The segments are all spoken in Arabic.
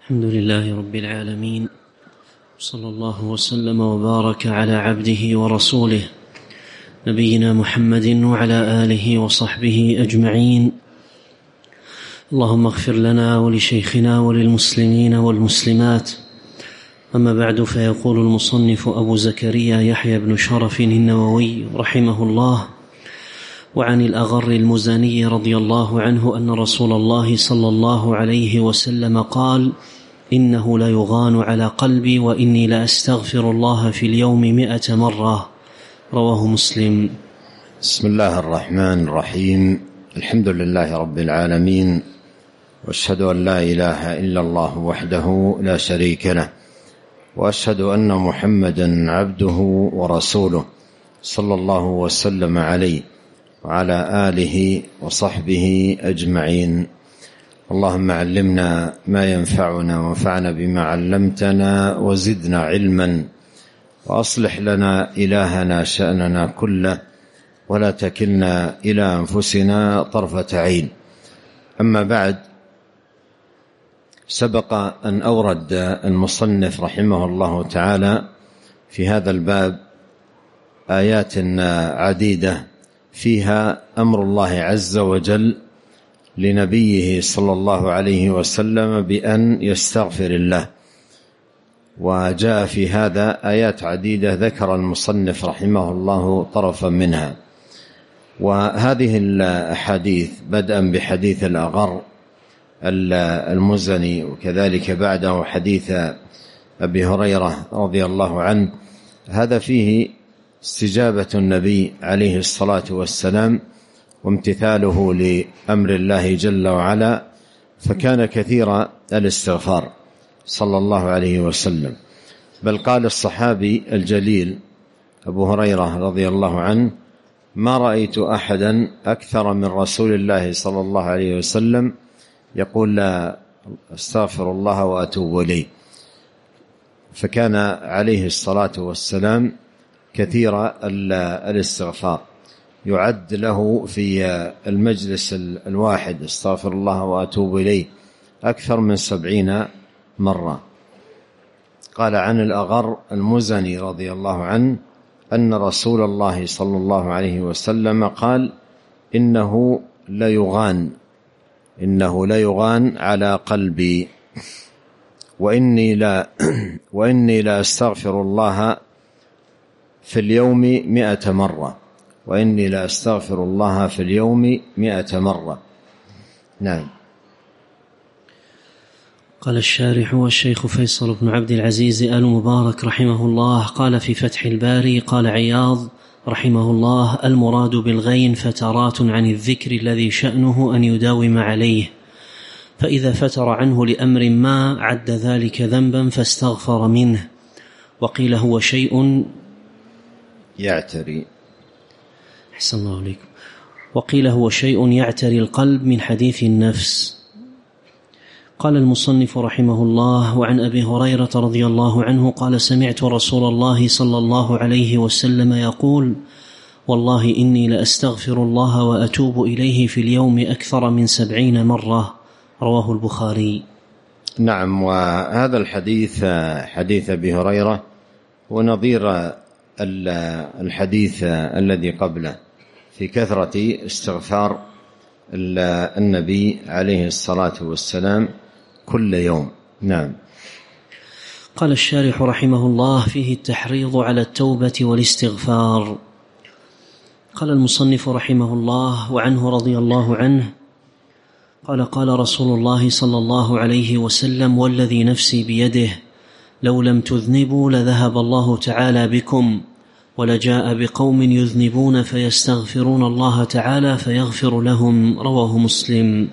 الحمد لله رب العالمين، صلى الله وسلم وبارك على عبده ورسوله نبينا محمد وعلى آله وصحبه أجمعين. اللهم اغفر لنا ولشيخنا وللمسلمين والمسلمات. أما بعد، فيقول المصنف أبو زكريا يحيى بن شرف النووي رحمه الله: وعن الأغر المزني رضي الله عنه أن رسول الله صلى الله عليه وسلم قال: إنه ليغان على قلبي وإني لأستغفر الله في اليوم 100 مرة. رواه مسلم. بسم الله الرحمن الرحيم. الحمد لله رب العالمين، وأشهد أن لا إله إلا الله وحده لا شريك له، وأشهد أن محمدا عبده ورسوله صلى الله وسلم عليه وعلى آله وصحبه أجمعين. اللهم علمنا ما ينفعنا وانفعنا بما علمتنا وزدنا علما، وأصلح لنا إلهنا شأننا كله، ولا تكلنا إلى أنفسنا طرفة عين. أما بعد، سبق أن أورد المصنف رحمه الله تعالى في هذا الباب آيات عديدة فيها أمر الله عز وجل لنبيه صلى الله عليه وسلم بأن يستغفر الله، وجاء في هذا آيات عديدة ذكر المصنف رحمه الله طرفا منها. وهذه الأحاديث بدءا بحديث الأغر المزني، وكذلك بعده حديث أبي هريرة رضي الله عنه، هذا فيه استجابة النبي عليه الصلاة والسلام وامتثاله لأمر الله جل وعلا، فكان كثير الاستغفار صلى الله عليه وسلم. بل قال الصحابي الجليل أبو هريرة رضي الله عنه: ما رأيت أحدا أكثر من رسول الله صلى الله عليه وسلم يقول: لا أستغفر الله وأتوب إليه. فكان عليه الصلاة والسلام كثير الاستغفار، يعد له في المجلس الواحد استغفر الله وأتوب إليه أكثر من 70 مرة. قال عن الأغر المزني رضي الله عنه أن رسول الله صلى الله عليه وسلم قال: إنه ليغان على قلبي وإني لا أستغفر الله في اليوم 100 مرة. وإني لا أستغفر الله في اليوم 100 مرة. نعم. قال الشارح والشيخ فيصل بن عبد العزيز آل مبارك رحمه الله قال في فتح الباري: قال عياض رحمه الله: المراد بالغين فترات عن الذكر الذي شأنه أن يداوم عليه، فإذا فتر عنه لأمر ما عد ذلك ذنبا فاستغفر منه. وقيل هو شيء يعتري أحسن الله عليكم. وقيل هو شيء يعتري القلب من حديث النفس. قال المصنف رحمه الله: وعن أبي هريرة رضي الله عنه قال: سمعت رسول الله صلى الله عليه وسلم يقول: والله إني لأستغفر الله وأتوب إليه في اليوم أكثر من 70 مرة. رواه البخاري. نعم. وهذا الحديث حديث أبي هريرة ونظير الحديث الذي قبله في كثرة استغفار النبي عليه الصلاة والسلام كل يوم. نعم. قال الشارح رحمه الله: فيه التحريض على التوبة والاستغفار. قال المصنف رحمه الله: وعنه رضي الله عنه قال: قال رسول الله صلى الله عليه وسلم: والذي نفسي بيده لو لم تذنبوا لذهب الله تعالى بكم، ولجاء بقوم يذنبون فيستغفرون الله تعالى فيغفر لهم. رواه مسلم.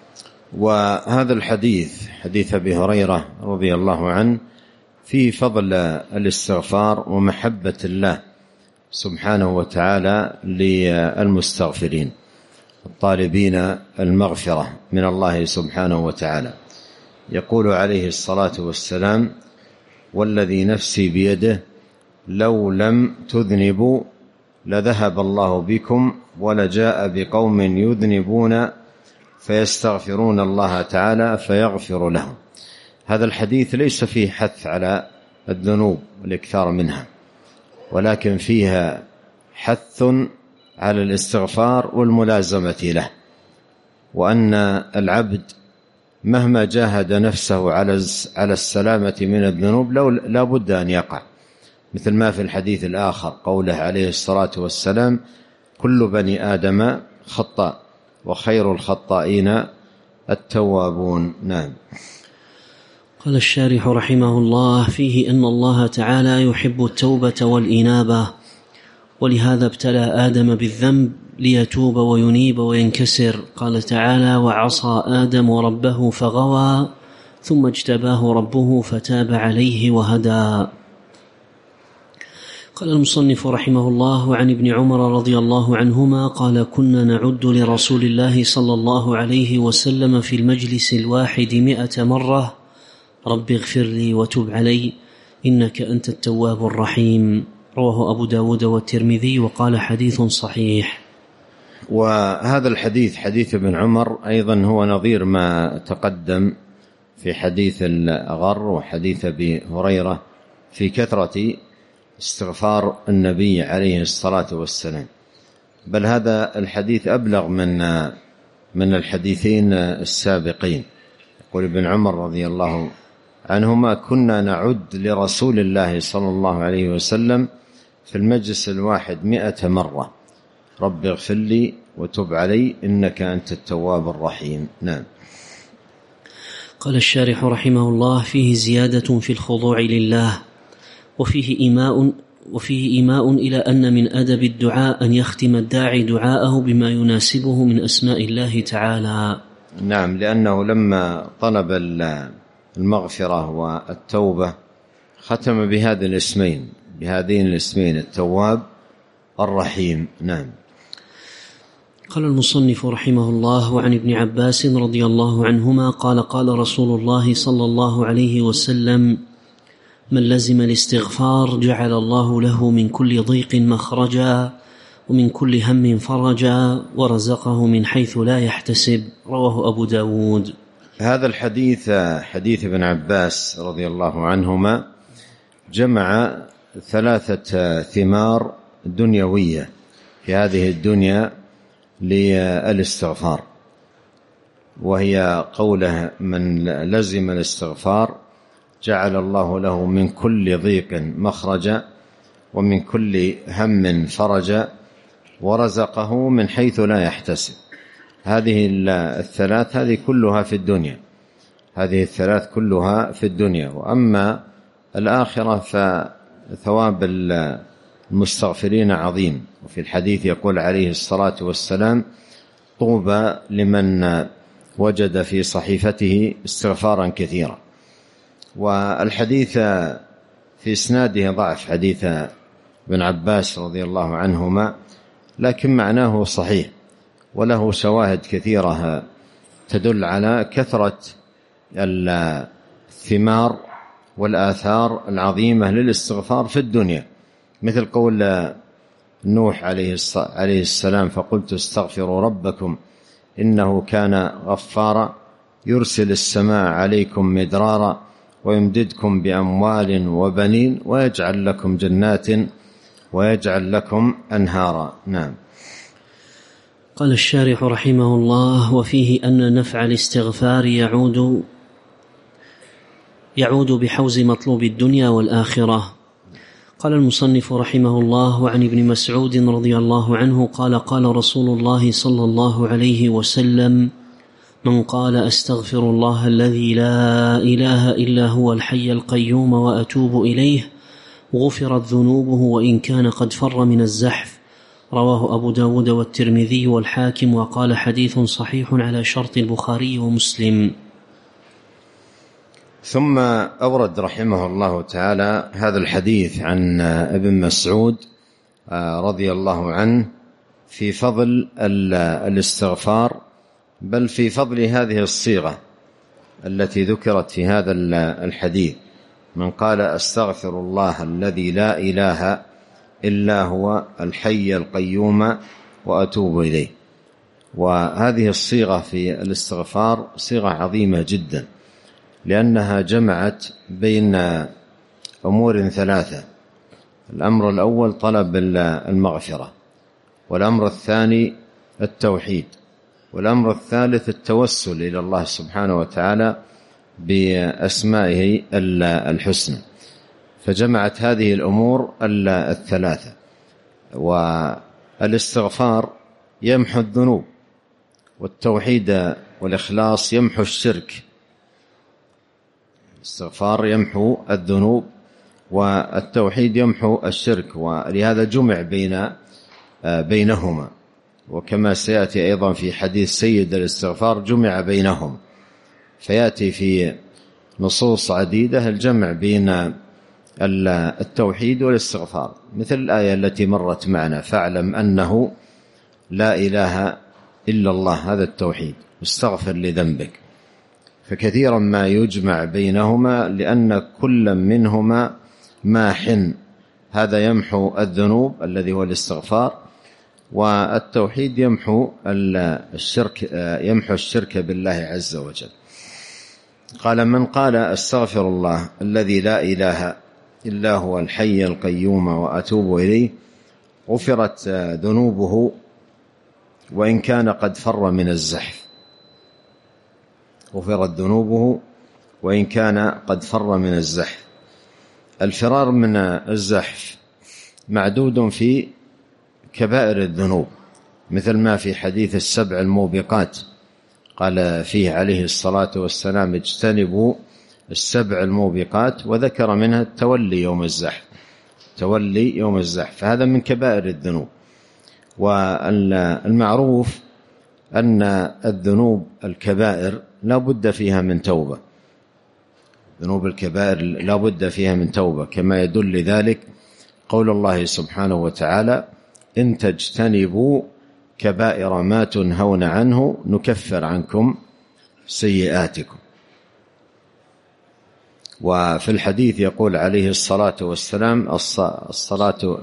وهذا الحديث حديث أبي هريرة رضي الله عنه فيه فضل الاستغفار ومحبة الله سبحانه وتعالى للمستغفرين الطالبين المغفرة من الله سبحانه وتعالى. يقول عليه الصلاة والسلام: والذي نفسي بيده لو لم تذنبوا لذهب الله بكم، ولجاء بقوم يذنبون فيستغفرون الله تعالى فيغفر لهم. هذا الحديث ليس فيه حث على الذنوب والإكثار منها، ولكن فيها حث على الاستغفار والملازمة له، وأن العبد مهما جاهد نفسه على السلامة من الذنوب لا بد أن يقع، مثل ما في الحديث الآخر قوله عليه الصلاة والسلام: كل بني آدم خطاء وخير الخطائين التوابون. نعم. قال الشارح رحمه الله: فيه أن الله تعالى يحب التوبة والإنابة، ولهذا ابتلى آدم بالذنب ليتوب وينيب وينكسر. قال تعالى: وعصى آدم ربه فغوى ثم اجتباه ربه فتاب عليه وهدى. قال المصنف رحمه الله: عن ابن عمر رضي الله عنهما قال: كنا نعد لرسول الله صلى الله عليه وسلم في المجلس الواحد 100 مرة: رب اغفر لي وتب علي إنك أنت التواب الرحيم. رواه أبو داود والترمذي وقال حديث صحيح. وهذا الحديث حديث ابن عمر أيضا هو نظير ما تقدم في حديث الغر وحديث أبي هريرة في كثرة استغفار النبي عليه الصلاة والسلام، بل هذا الحديث أبلغ من الحديثين السابقين. يقول ابن عمر رضي الله عنهما: كنا نعد لرسول الله صلى الله عليه وسلم في المجلس الواحد 100 مرة: رب اغفر لي وتب علي إنك أنت التواب الرحيم. نعم. قال الشارح رحمه الله: فيه زيادة في الخضوع لله، وفيه إيماء إلى أن من أدب الدعاء أن يختم الداعي دعاءه بما يناسبه من أسماء الله تعالى. نعم، لأنه لما طلب المغفرة والتوبة ختم بهذين الاسمين التواب الرحيم. نعم. قال المصنف رحمه الله: وعن ابن عباس رضي الله عنهما قال: قال رسول الله صلى الله عليه وسلم: من لزم الاستغفار جعل الله له من كل ضيق مخرجا ومن كل هم فرجا ورزقه من حيث لا يحتسب. رواه أبو داود. هذا الحديث حديث ابن عباس رضي الله عنهما جمع 3 ثمار دنيوية في هذه الدنيا للاستغفار، وهي قوله: من لزم الاستغفار جعل الله له من كل ضيق مخرجا ومن كل هم فرجا ورزقه من حيث لا يحتسب. هذه الثلاث هذه كلها في الدنيا، هذه الثلاث كلها في الدنيا. وأما الآخرة فثواب المستغفرين عظيم. وفي الحديث يقول عليه الصلاة والسلام: طوبى لمن وجد في صحيفته استغفارا كثيرا. والحديث في إسناده ضعف، حديث ابن عباس رضي الله عنهما، لكن معناه صحيح وله شواهد كثيرة تدل على كثرة الثمار والآثار العظيمة للاستغفار في الدنيا، مثل قول نوح عليه السلام: فقلت استغفروا ربكم إنه كان غفارا يرسل السماء عليكم مدرارا ويمددكم بأموال وبنين ويجعل لكم جنات ويجعل لكم أنهارا. نعم. قال الشارح رحمه الله: وفيه أن نفع الاستغفار يعود بحوز مطلوب الدنيا والآخرة. قال المصنف رحمه الله: وعن ابن مسعود رضي الله عنه قال: قال رسول الله صلى الله عليه وسلم: من قال أستغفر الله الذي لا إله إلا هو الحي القيوم وأتوب إليه غفرت ذنوبه وإن كان قد فر من الزحف. رواه أبو داود والترمذي والحاكم وقال حديث صحيح على شرط البخاري ومسلم. ثم أورد رحمه الله تعالى هذا الحديث عن ابن مسعود رضي الله عنه في فضل الاستغفار، بل في فضل هذه الصيغة التي ذكرت في هذا الحديث: من قال أستغفر الله الذي لا إله إلا هو الحي القيوم وأتوب إليه. وهذه الصيغة في الاستغفار صيغة عظيمة جدا، لأنها جمعت بين أمور ثلاثة: الأمر الأول طلب المغفرة، والأمر الثاني التوحيد، والأمر الثالث التوسل إلى الله سبحانه وتعالى بأسمائه الحسنى. فجمعت هذه الأمور الثلاثة. والاستغفار يمحو الذنوب، والتوحيد والإخلاص يمحو الشرك. الاستغفار يمحو الذنوب، والتوحيد يمحو الشرك، ولهذا جمع بينهما. وكما سيأتي أيضا في حديث سيد الاستغفار جمع بينهم، فيأتي في نصوص عديدة الجمع بين التوحيد والاستغفار، مثل الآية التي مرت معنا: فاعلم أنه لا إله إلا الله، هذا التوحيد، واستغفر لذنبك. فكثيرا ما يجمع بينهما لأن كل منهما ماح، هذا يمحو الذنوب الذي هو الاستغفار، والتوحيد يمحو الشرك بالله عز وجل. قال: من قال استغفر الله الذي لا إله إلا هو الحي القيوم وأتوب إليه غفرت ذنوبه وإن كان قد فر من الزحف. غفرت ذنوبه وإن كان قد فر من الزحف. الفرار من الزحف معدود في كبائر الذنوب، مثل ما في حديث السبع الموبقات قال فيه عليه الصلاة والسلام: اجتنبوا السبع الموبقات، وذكر منها التولي يوم الزحف. تولي يوم الزحف، فهذا من كبائر الذنوب. والمعروف أن الذنوب الكبائر لا بد فيها من توبة. ذنوب الكبائر لا بد فيها من توبة، كما يدل ذلك قول الله سبحانه وتعالى: إن تجتنبوا كبائر ما تنهون عنه نكفر عنكم سيئاتكم. وفي الحديث يقول عليه الصلاة والسلام: الصلاة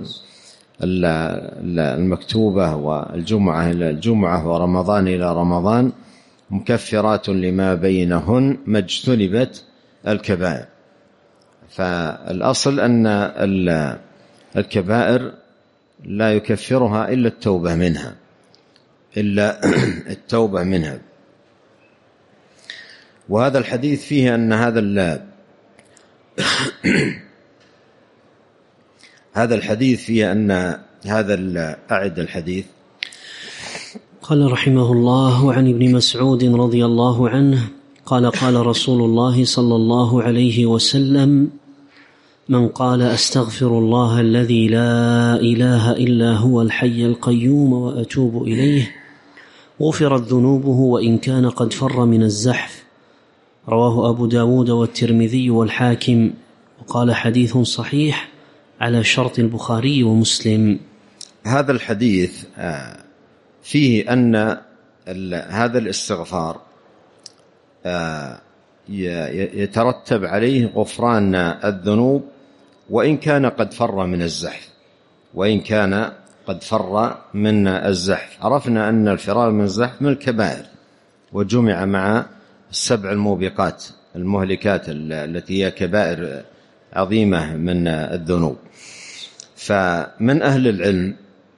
المكتوبة والجمعة إلى الجمعة ورمضان إلى رمضان مكفرات لما بينهن ما اجتنبت الكبائر. فالأصل أن الكبائر لا يكفرها إلا التوبة منها، إلا التوبة منها. وهذا الحديث فيه أن هذا الحديث فيه أن أعد الحديث. قال رحمه الله: عن ابن مسعود رضي الله عنه قال: قال رسول الله صلى الله عليه وسلم: من قال أستغفر الله الذي لا إله إلا هو الحي القيوم وأتوب إليه غفرت ذنوبه وإن كان قد فر من الزحف. رواه أبو داود والترمذي والحاكم، وقال حديث صحيح على شرط البخاري ومسلم. هذا الحديث فيه أن هذا الاستغفار يترتب عليه غفران الذنوب وإن كان قد فر من الزحف. وإن كان قد فر من الزحف. عرفنا أن الفرار من الزحف من الكبائر، وجمع مع السبع الموبقات المهلكات التي هي كبائر عظيمة من الذنوب. فمن أهل العلم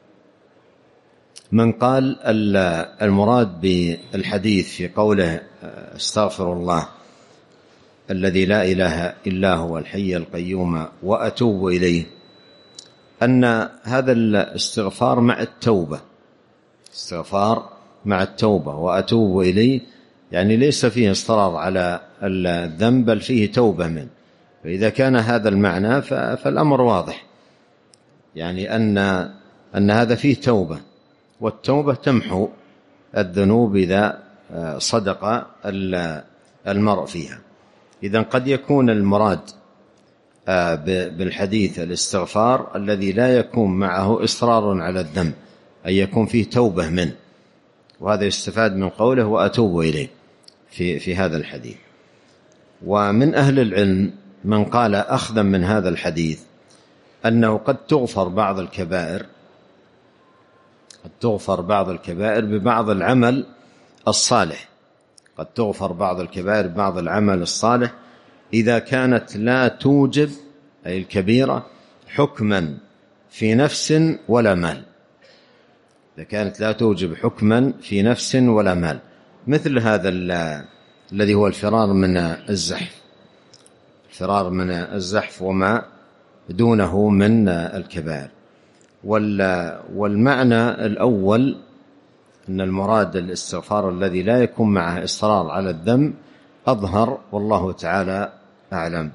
من قال المراد بالحديث في قوله استغفر الله الذي لا إله إلا هو الحي القيوم وأتوب إليه، أن هذا الاستغفار مع التوبة. استغفار مع التوبة، وأتوب إليه يعني ليس فيه اصرار على الذنب بل فيه توبة منه. فإذا كان هذا المعنى فالأمر واضح، يعني أن هذا فيه توبة، والتوبة تمحو الذنوب إذا صدق المرء فيها. إذن قد يكون المراد بالحديث الاستغفار الذي لا يكون معه إصرار على الذنب، أن يكون فيه توبة منه، وهذا يستفاد من قوله وأتوب إليه في هذا الحديث. ومن أهل العلم من قال أخذا من هذا الحديث أنه قد تغفر بعض الكبائر ببعض العمل الصالح. قد تغفر بعض الكبائر بعض العمل الصالح إذا كانت لا توجب، أي الكبيرة، حكما في نفس ولا مال، إذا كانت لا توجب حكما في نفس ولا مال، مثل هذا الذي هو الفرار من الزحف، الفرار من الزحف وما دونه من الكبائر. والمعنى الأول أن المراد الاستغفار الذي لا يكون معه إصرار على الذنب أظهر، والله تعالى أعلم.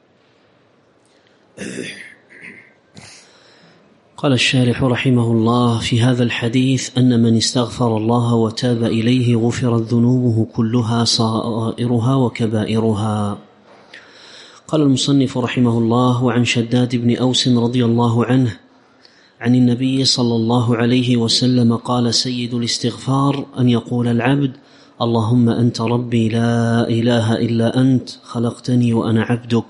قال الشارح رحمه الله في هذا الحديث أن من استغفر الله وتاب إليه غفرت ذنوبه كلها صائرها وكبائرها. قال المصنف رحمه الله: وعن شداد بن أوس رضي الله عنه عن النبي صلى الله عليه وسلم قال: سيد الاستغفار أن يقول العبد: اللهم أنت ربي لا إله إلا أنت، خلقتني وأنا عبدك،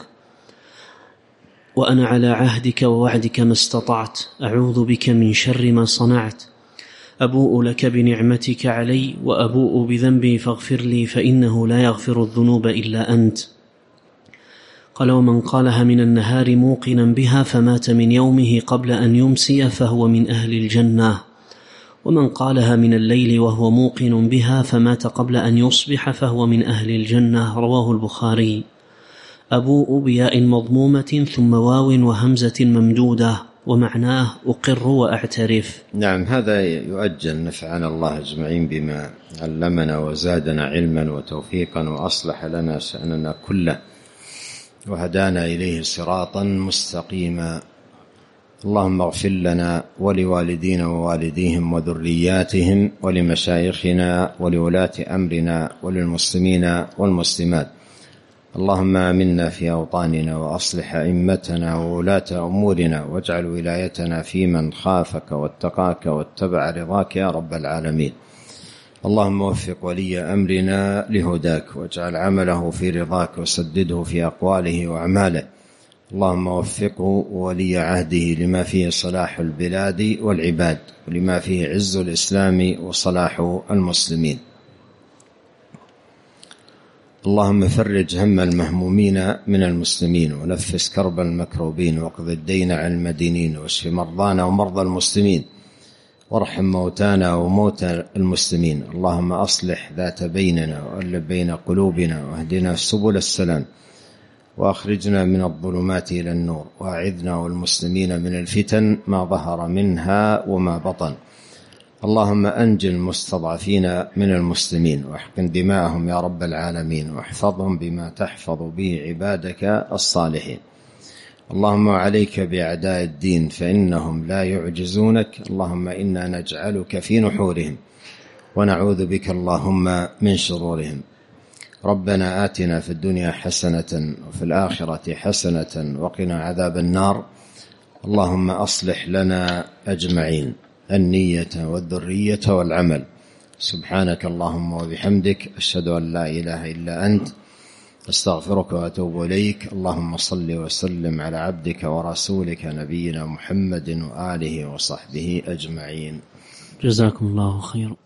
وأنا على عهدك ووعدك ما استطعت، أعوذ بك من شر ما صنعت، أبوء لك بنعمتك علي وأبوء بذنبي فاغفر لي فإنه لا يغفر الذنوب إلا أنت. قال: ومن قالها من النهار موقنا بها فمات من يومه قبل أن يمسي فهو من أهل الجنة، ومن قالها من الليل وهو موقن بها فمات قبل أن يصبح فهو من أهل الجنة. رواه البخاري. أبوء بياء مضمومة ثم واو وهمزة ممدودة، ومعناه أقر وأعترف. نعم، هذا يؤجل. نفعنا الله أجمعين بما علمنا وزادنا علما وتوفيقا وأصلح لنا شأننا كله وهدانا إليه صراطا مستقيما. اللهم اغفر لنا ولوالدينا ووالديهم وذرياتهم ولمشايخنا ولولاة أمرنا وللمسلمين والمسلمات. اللهم آمنا في أوطاننا وأصلح أئمتنا وولاة أمورنا، واجعل ولايتنا في من خافك واتقاك واتبع رضاك يا رب العالمين. اللهم وفق ولي أمرنا لهداك، واجعل عمله في رضاك، وسدده في أقواله وأعماله. اللهم وفقه ولي عهده لما فيه صلاح البلاد والعباد، ولما فيه عز الإسلام وصلاح المسلمين. اللهم فرج هم المهمومين من المسلمين، ونفس كرب المكروبين، واقض الدين عن المدينين، واشف مرضانا ومرضى المسلمين، وارحم موتانا وموتى المسلمين. اللهم أصلح ذات بيننا وألف بين قلوبنا، واهدنا سبل السلام، وأخرجنا من الظلمات إلى النور، وأعذنا والمسلمين من الفتن ما ظهر منها وما بطن. اللهم أنجِ المستضعفين من المسلمين، واحقن دماءهم يا رب العالمين، واحفظهم بما تحفظ به عبادك الصالحين. اللهم عليك بأعداء الدين فإنهم لا يعجزونك. اللهم إنا نجعلك في نحورهم ونعوذ بك اللهم من شرورهم. ربنا آتنا في الدنيا حسنة وفي الآخرة حسنة وقنا عذاب النار. اللهم أصلح لنا أجمعين النية والذرية والعمل. سبحانك اللهم وبحمدك، أشهد أن لا إله إلا أنت، أستغفرك وأتوب إليك. اللهم صل وسلم على عبدك ورسولك نبينا محمد وآله وصحبه أجمعين. جزاكم الله خيرا.